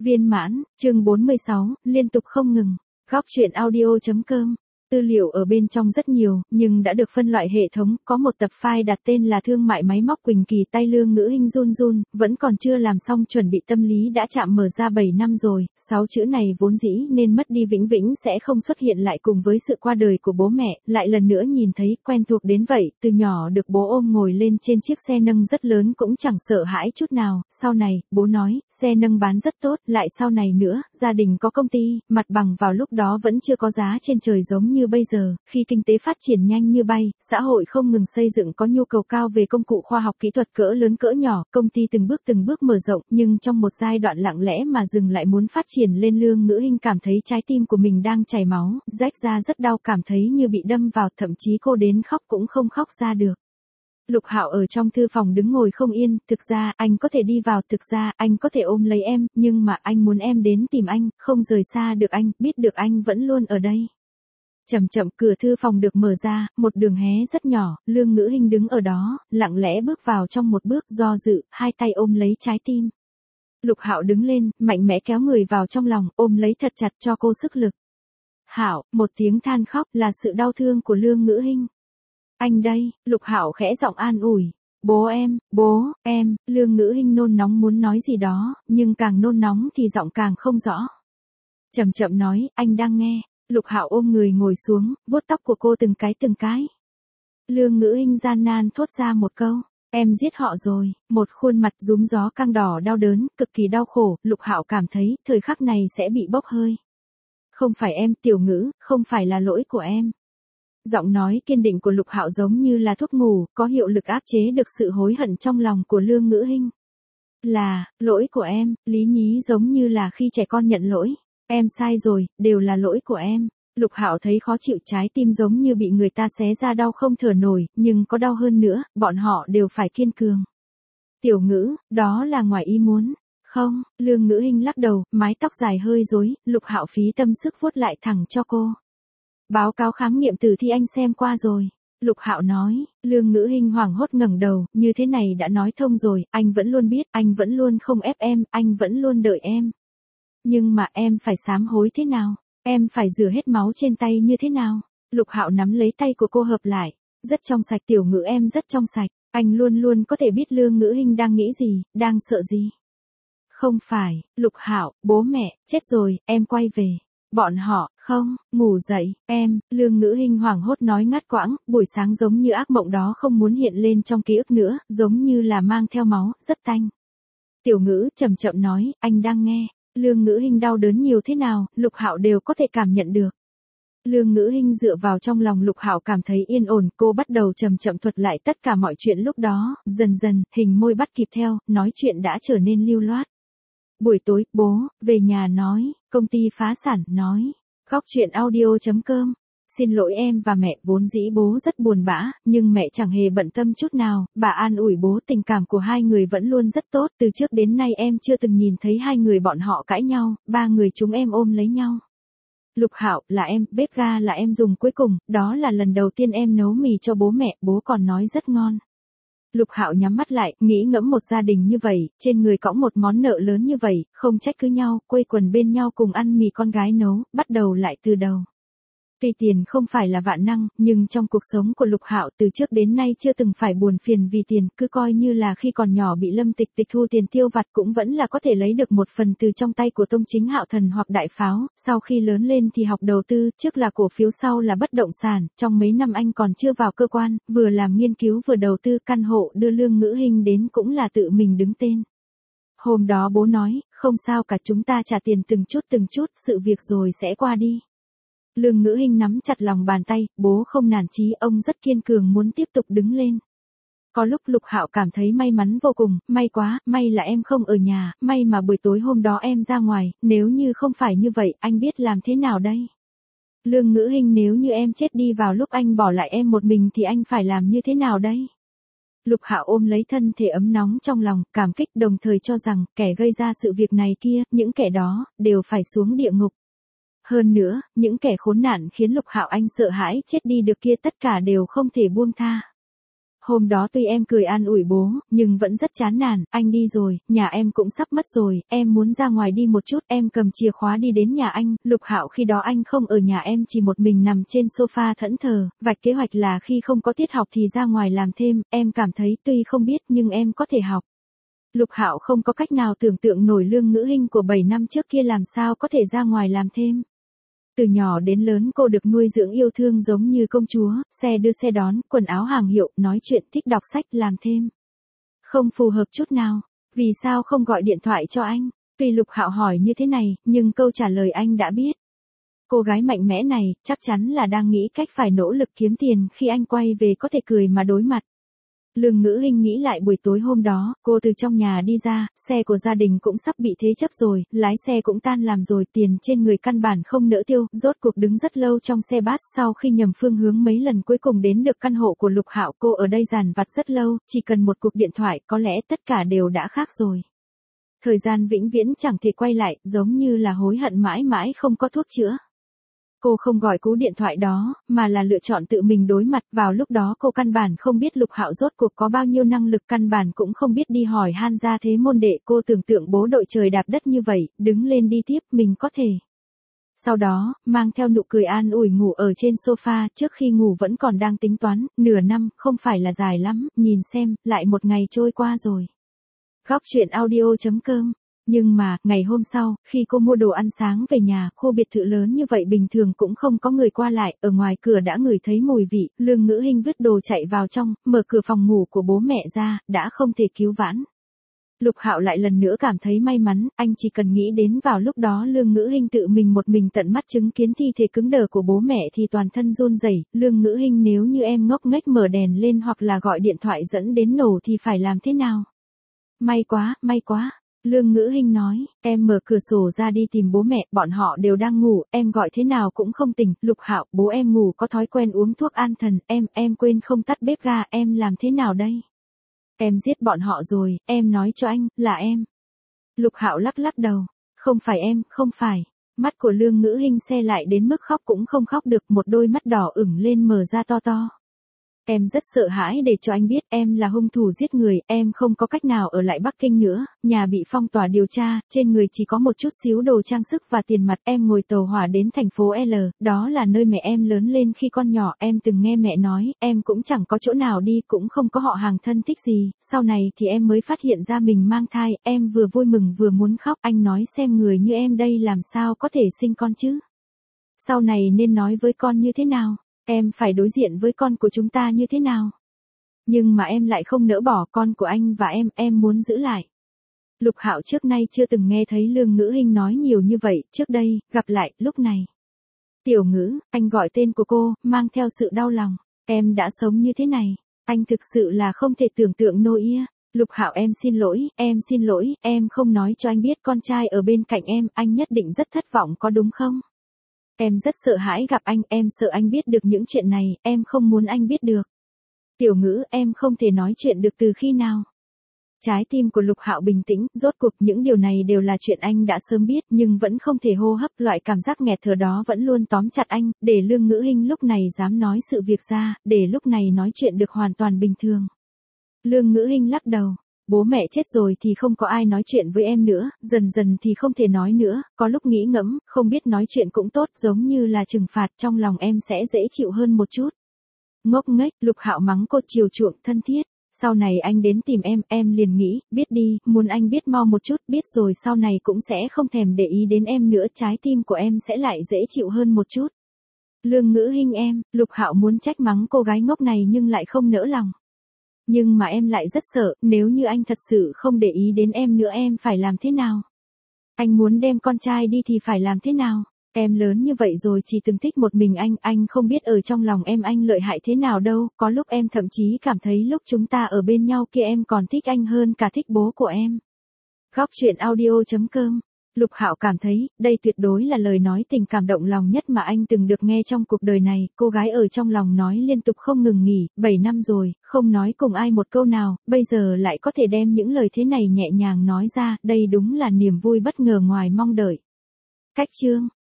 Viên mãn, chương 46, liên tục không ngừng. Góc truyện audio.com. Tư liệu ở bên trong rất nhiều, nhưng đã được phân loại hệ thống, có một tập file đặt tên là thương mại máy móc Quỳnh Kỳ, tay Lương Ngữ Hinh run run, vẫn còn chưa làm xong chuẩn bị tâm lý đã chạm mở ra 7 năm rồi, 6 chữ này vốn dĩ nên mất đi vĩnh viễn sẽ không xuất hiện lại cùng với sự qua đời của bố mẹ, lại lần nữa nhìn thấy quen thuộc đến vậy, từ nhỏ được bố ôm ngồi lên trên chiếc xe nâng rất lớn cũng chẳng sợ hãi chút nào, sau này, bố nói, xe nâng bán rất tốt, lại sau này nữa, gia đình có công ty, mặt bằng vào lúc đó vẫn chưa có giá trên trời giống như bây giờ, khi kinh tế phát triển nhanh như bay, xã hội không ngừng xây dựng có nhu cầu cao về công cụ khoa học kỹ thuật cỡ lớn cỡ nhỏ, công ty từng bước mở rộng, nhưng trong một giai đoạn lặng lẽ mà dừng lại muốn phát triển lên. Lương Ngữ Hinh cảm thấy trái tim của mình đang chảy máu, rách ra rất đau, cảm thấy như bị đâm vào, thậm chí cô đến khóc cũng không khóc ra được. Lục Hạo ở trong thư phòng đứng ngồi không yên, thực ra, anh có thể đi vào, thực ra, anh có thể ôm lấy em, nhưng mà anh muốn em đến tìm anh, không rời xa được anh, biết được anh vẫn luôn ở đây. Chậm chậm cửa thư phòng được mở ra, một đường hé rất nhỏ, Lương Ngữ Hinh đứng ở đó, lặng lẽ bước vào trong một bước, do dự, hai tay ôm lấy trái tim. Lục Hạo đứng lên, mạnh mẽ kéo người vào trong lòng, ôm lấy thật chặt cho cô sức lực. Hạo, một tiếng than khóc là sự đau thương của Lương Ngữ Hinh. Anh đây, Lục Hạo khẽ giọng an ủi. Bố em, Lương Ngữ Hinh nôn nóng muốn nói gì đó, nhưng càng nôn nóng thì giọng càng không rõ. Chậm chậm nói, anh đang nghe. Lục Hạo ôm người ngồi xuống, vuốt tóc của cô từng cái. Lương Ngữ Hinh gian nan thốt ra một câu, em giết họ rồi, một khuôn mặt rúm gió căng đỏ đau đớn, cực kỳ đau khổ, Lục Hạo cảm thấy, thời khắc này sẽ bị bốc hơi. Không phải em, Tiểu Ngữ, không phải là lỗi của em. Giọng nói kiên định của Lục Hạo giống như là thuốc ngủ, có hiệu lực áp chế được sự hối hận trong lòng của Lương Ngữ Hinh. Là, lỗi của em, lý nhí giống như là khi trẻ con nhận lỗi. Em sai rồi, đều là lỗi của em. Lục Hạo thấy khó chịu, trái tim giống như bị người ta xé ra đau không thở nổi, nhưng có đau hơn nữa, bọn họ đều phải kiên cường. Tiểu Ngữ, đó là ngoài ý muốn. Không, Lương Ngữ Hinh lắc đầu, mái tóc dài hơi rối, Lục Hạo phí tâm sức vuốt lại thẳng cho cô. Báo cáo khám nghiệm tử thi anh xem qua rồi. Lục Hạo nói, Lương Ngữ Hinh hoảng hốt ngẩng đầu, như thế này đã nói thông rồi, anh vẫn luôn biết, anh vẫn luôn không ép em, anh vẫn luôn đợi em. Nhưng mà em phải sám hối thế nào? Em phải rửa hết máu trên tay như thế nào? Lục Hạo nắm lấy tay của cô hợp lại. Rất trong sạch, Tiểu Ngữ, em rất trong sạch. Anh luôn luôn có thể biết Lương Ngữ Hinh đang nghĩ gì, đang sợ gì. Không phải, Lục Hạo, bố mẹ, chết rồi, em quay về. Bọn họ, không, ngủ dậy, em, Lương Ngữ Hinh hoảng hốt nói ngắt quãng, buổi sáng giống như ác mộng đó không muốn hiện lên trong ký ức nữa, giống như là mang theo máu, rất tanh. Tiểu Ngữ chậm chậm nói, anh đang nghe. Lương Ngữ Hinh đau đớn nhiều thế nào, Lục Hạo đều có thể cảm nhận được. Lương Ngữ Hinh dựa vào trong lòng Lục Hạo cảm thấy yên ổn, cô bắt đầu chậm chậm thuật lại tất cả mọi chuyện lúc đó, dần dần, hình môi bắt kịp theo, nói chuyện đã trở nên lưu loát. Buổi tối, bố, về nhà nói, công ty phá sản, nói, góc truyện audio.com. Xin lỗi em và mẹ, vốn dĩ bố rất buồn bã, nhưng mẹ chẳng hề bận tâm chút nào, bà an ủi bố, tình cảm của hai người vẫn luôn rất tốt, từ trước đến nay em chưa từng nhìn thấy hai người bọn họ cãi nhau, ba người chúng em ôm lấy nhau. Lục Hạo, là em, bếp ga là em dùng cuối cùng, đó là lần đầu tiên em nấu mì cho bố mẹ, bố còn nói rất ngon. Lục Hạo nhắm mắt lại, nghĩ ngẫm một gia đình như vậy, trên người cõng một món nợ lớn như vậy, không trách cứ nhau, quây quần bên nhau cùng ăn mì con gái nấu, bắt đầu lại từ đầu. Tuy tiền không phải là vạn năng, nhưng trong cuộc sống của Lục Hạo từ trước đến nay chưa từng phải buồn phiền vì tiền, cứ coi như là khi còn nhỏ bị Lâm Tịch tịch thu tiền tiêu vặt cũng vẫn là có thể lấy được một phần từ trong tay của Tông Chính Hạo Thần hoặc Đại Pháo, sau khi lớn lên thì học đầu tư, trước là cổ phiếu sau là bất động sản, trong mấy năm anh còn chưa vào cơ quan, vừa làm nghiên cứu vừa đầu tư, căn hộ đưa Lương Ngữ Hinh đến cũng là tự mình đứng tên. Hôm đó bố nói, không sao cả, chúng ta trả tiền từng chút, sự việc rồi sẽ qua đi. Lương Ngữ Hinh nắm chặt lòng bàn tay, bố không nản chí, ông rất kiên cường muốn tiếp tục đứng lên. Có lúc Lục Hạo cảm thấy may mắn vô cùng, may quá, may là em không ở nhà, may mà buổi tối hôm đó em ra ngoài, nếu như không phải như vậy, anh biết làm thế nào đây? Lương Ngữ Hinh, nếu như em chết đi vào lúc anh bỏ lại em một mình thì anh phải làm như thế nào đây? Lục Hạo ôm lấy thân thể ấm nóng trong lòng, cảm kích đồng thời cho rằng, kẻ gây ra sự việc này kia, những kẻ đó, đều phải xuống địa ngục. Hơn nữa, những kẻ khốn nạn khiến Lục Hạo Anh sợ hãi chết đi được kia tất cả đều không thể buông tha. Hôm đó tuy em cười an ủi bố, nhưng vẫn rất chán nản, anh đi rồi, nhà em cũng sắp mất rồi, em muốn ra ngoài đi một chút, em cầm chìa khóa đi đến nhà anh, Lục Hạo khi đó anh không ở nhà em chỉ một mình nằm trên sofa thẫn thờ, vạch kế hoạch là khi không có tiết học thì ra ngoài làm thêm, em cảm thấy tuy không biết nhưng em có thể học. Lục Hạo không có cách nào tưởng tượng nổi Lương Ngữ Hinh của 7 năm trước kia làm sao có thể ra ngoài làm thêm. Từ nhỏ đến lớn cô được nuôi dưỡng yêu thương giống như công chúa, xe đưa xe đón, quần áo hàng hiệu, nói chuyện, thích đọc sách, làm thêm. Không phù hợp chút nào. Vì sao không gọi điện thoại cho anh? Tuy Lục Hạo hỏi như thế này, nhưng câu trả lời anh đã biết. Cô gái mạnh mẽ này, chắc chắn là đang nghĩ cách phải nỗ lực kiếm tiền khi anh quay về có thể cười mà đối mặt. Lương Ngữ Hinh nghĩ lại buổi tối hôm đó, cô từ trong nhà đi ra, xe của gia đình cũng sắp bị thế chấp rồi, lái xe cũng tan làm rồi, tiền trên người căn bản không nỡ tiêu, rốt cuộc đứng rất lâu trong xe bus sau khi nhầm phương hướng mấy lần cuối cùng đến được căn hộ của Lục Hạo. Cô ở đây dàn vặt rất lâu, chỉ cần một cuộc điện thoại có lẽ tất cả đều đã khác rồi. Thời gian vĩnh viễn chẳng thể quay lại, giống như là hối hận mãi mãi không có thuốc chữa. Cô không gọi cú điện thoại đó, mà là lựa chọn tự mình đối mặt. Vào lúc đó cô căn bản không biết Lục Hạo rốt cuộc có bao nhiêu năng lực, căn bản cũng không biết đi hỏi han ra thế môn đệ. Cô tưởng tượng bố đội trời đạp đất như vậy, đứng lên đi tiếp, mình có thể. Sau đó, mang theo nụ cười an ủi ngủ ở trên sofa, trước khi ngủ vẫn còn đang tính toán, nửa năm, không phải là dài lắm, nhìn xem, lại một ngày trôi qua rồi. Góc truyện audio.com. Nhưng mà, ngày hôm sau, khi cô mua đồ ăn sáng về nhà, khu biệt thự lớn như vậy bình thường cũng không có người qua lại, ở ngoài cửa đã ngửi thấy mùi vị, Lương Ngữ Hinh vứt đồ chạy vào trong, mở cửa phòng ngủ của bố mẹ ra, đã không thể cứu vãn. Lục Hạo lại lần nữa cảm thấy may mắn, anh chỉ cần nghĩ đến vào lúc đó Lương Ngữ Hinh tự mình một mình tận mắt chứng kiến thi thể cứng đờ của bố mẹ thì toàn thân run rẩy. Lương Ngữ Hinh, nếu như em ngốc nghếch mở đèn lên hoặc là gọi điện thoại dẫn đến nổ thì phải làm thế nào? May quá, may quá. Lương Ngữ Hinh nói, em mở cửa sổ ra đi tìm bố mẹ, bọn họ đều đang ngủ, em gọi thế nào cũng không tỉnh. Lục Hạo, bố em ngủ có thói quen uống thuốc an thần, em quên không tắt bếp ga, em làm thế nào đây? Em giết bọn họ rồi, em nói cho anh, là em. Lục Hạo lắc lắc đầu, không phải em, không phải. Mắt của Lương Ngữ Hinh se lại đến mức khóc cũng không khóc được, một đôi mắt đỏ ửng lên mở ra to to. Em rất sợ hãi để cho anh biết em là hung thủ giết người, em không có cách nào ở lại Bắc Kinh nữa, nhà bị phong tỏa điều tra, trên người chỉ có một chút xíu đồ trang sức và tiền mặt, em ngồi tàu hỏa đến thành phố L, đó là nơi mẹ em lớn lên khi con nhỏ, em từng nghe mẹ nói, em cũng chẳng có chỗ nào đi, cũng không có họ hàng thân thích gì, sau này thì em mới phát hiện ra mình mang thai, em vừa vui mừng vừa muốn khóc, anh nói xem người như em đây làm sao có thể sinh con chứ? Sau này nên nói với con như thế nào? Em phải đối diện với con của chúng ta như thế nào? Nhưng mà em lại không nỡ bỏ con của anh và em muốn giữ lại. Lục Hạo trước nay chưa từng nghe thấy Lương Ngữ Hinh nói nhiều như vậy, trước đây, gặp lại, lúc này. Tiểu Ngữ, anh gọi tên của cô, mang theo sự đau lòng. Em đã sống như thế này, anh thực sự là không thể tưởng tượng nổi. Lục Hạo, em xin lỗi, em không nói cho anh biết con trai ở bên cạnh em, anh nhất định rất thất vọng có đúng không? Em rất sợ hãi gặp anh, em sợ anh biết được những chuyện này, em không muốn anh biết được. Tiểu Ngữ, em không thể nói chuyện được từ khi nào? Trái tim của Lục Hạo bình tĩnh, rốt cuộc những điều này đều là chuyện anh đã sớm biết nhưng vẫn không thể hô hấp, loại cảm giác nghẹt thở đó vẫn luôn tóm chặt anh, để Lương Ngữ Hinh lúc này dám nói sự việc ra, để lúc này nói chuyện được hoàn toàn bình thường. Lương Ngữ Hinh lắc đầu. Bố mẹ chết rồi thì không có ai nói chuyện với em nữa, dần dần thì không thể nói nữa, có lúc nghĩ ngẫm, không biết nói chuyện cũng tốt, giống như là trừng phạt, trong lòng em sẽ dễ chịu hơn một chút. Ngốc nghếch, Lục Hạo mắng cô chiều chuộng thân thiết. Sau này anh đến tìm em liền nghĩ, biết đi, muốn anh biết mau một chút, biết rồi sau này cũng sẽ không thèm để ý đến em nữa, trái tim của em sẽ lại dễ chịu hơn một chút. Lương Ngữ Hinh em, Lục Hạo muốn trách mắng cô gái ngốc này nhưng lại không nỡ lòng. Nhưng mà em lại rất sợ, nếu như anh thật sự không để ý đến em nữa em phải làm thế nào? Anh muốn đem con trai đi thì phải làm thế nào? Em lớn như vậy rồi chỉ từng thích một mình anh không biết ở trong lòng em anh lợi hại thế nào đâu, có lúc em thậm chí cảm thấy lúc chúng ta ở bên nhau kia em còn thích anh hơn cả thích bố của em. Góc truyện audio.com. Lục Hạo cảm thấy, đây tuyệt đối là lời nói tình cảm động lòng nhất mà anh từng được nghe trong cuộc đời này, cô gái ở trong lòng nói liên tục không ngừng nghỉ, 7 năm rồi, không nói cùng ai một câu nào, bây giờ lại có thể đem những lời thế này nhẹ nhàng nói ra, đây đúng là niềm vui bất ngờ ngoài mong đợi. Cách chương